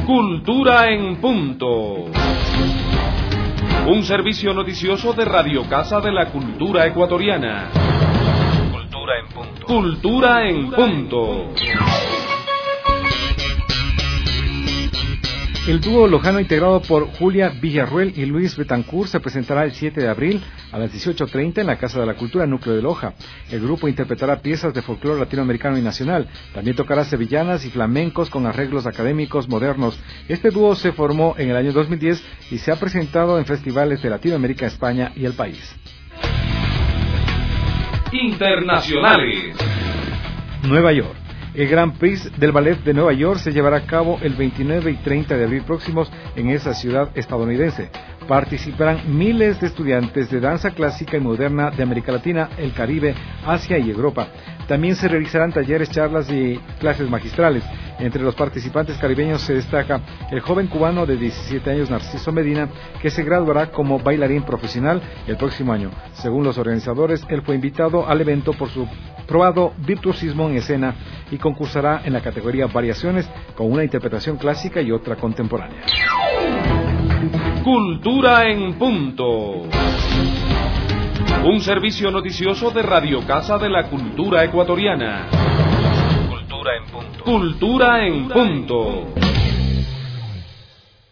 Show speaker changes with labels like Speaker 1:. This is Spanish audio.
Speaker 1: Cultura en Punto. Un servicio noticioso de Radio Casa de la Cultura Ecuatoriana.
Speaker 2: Cultura en Punto.
Speaker 1: Cultura en Punto.
Speaker 3: El dúo lojano integrado por Julia Villarruel y Luis Betancourt se presentará el 7 de abril a las 18:30 en la Casa de la Cultura Núcleo de Loja. El grupo interpretará piezas de folclore latinoamericano y nacional. También tocará sevillanas y flamencos con arreglos académicos modernos. Este dúo se formó en el año 2010 y se ha presentado en festivales de Latinoamérica, España y el país.
Speaker 1: Internacionales.
Speaker 3: Nueva York. El Grand Prix del Ballet de Nueva York se llevará a cabo el 29 y 30 de abril próximos en esa ciudad estadounidense. Participarán miles de estudiantes de danza clásica y moderna de América Latina, el Caribe, Asia y Europa. También se realizarán talleres, charlas y clases magistrales. Entre los participantes caribeños se destaca el joven cubano de 17 años, Narciso Medina, que se graduará como bailarín profesional el próximo año. Según los organizadores, él fue invitado al evento por su probado virtuosismo en escena y concursará en la categoría Variaciones con una interpretación clásica y otra contemporánea.
Speaker 1: Cultura en Punto. Un servicio noticioso de Radio Casa de la Cultura Ecuatoriana.
Speaker 2: Cultura en Punto.
Speaker 1: Cultura en Punto.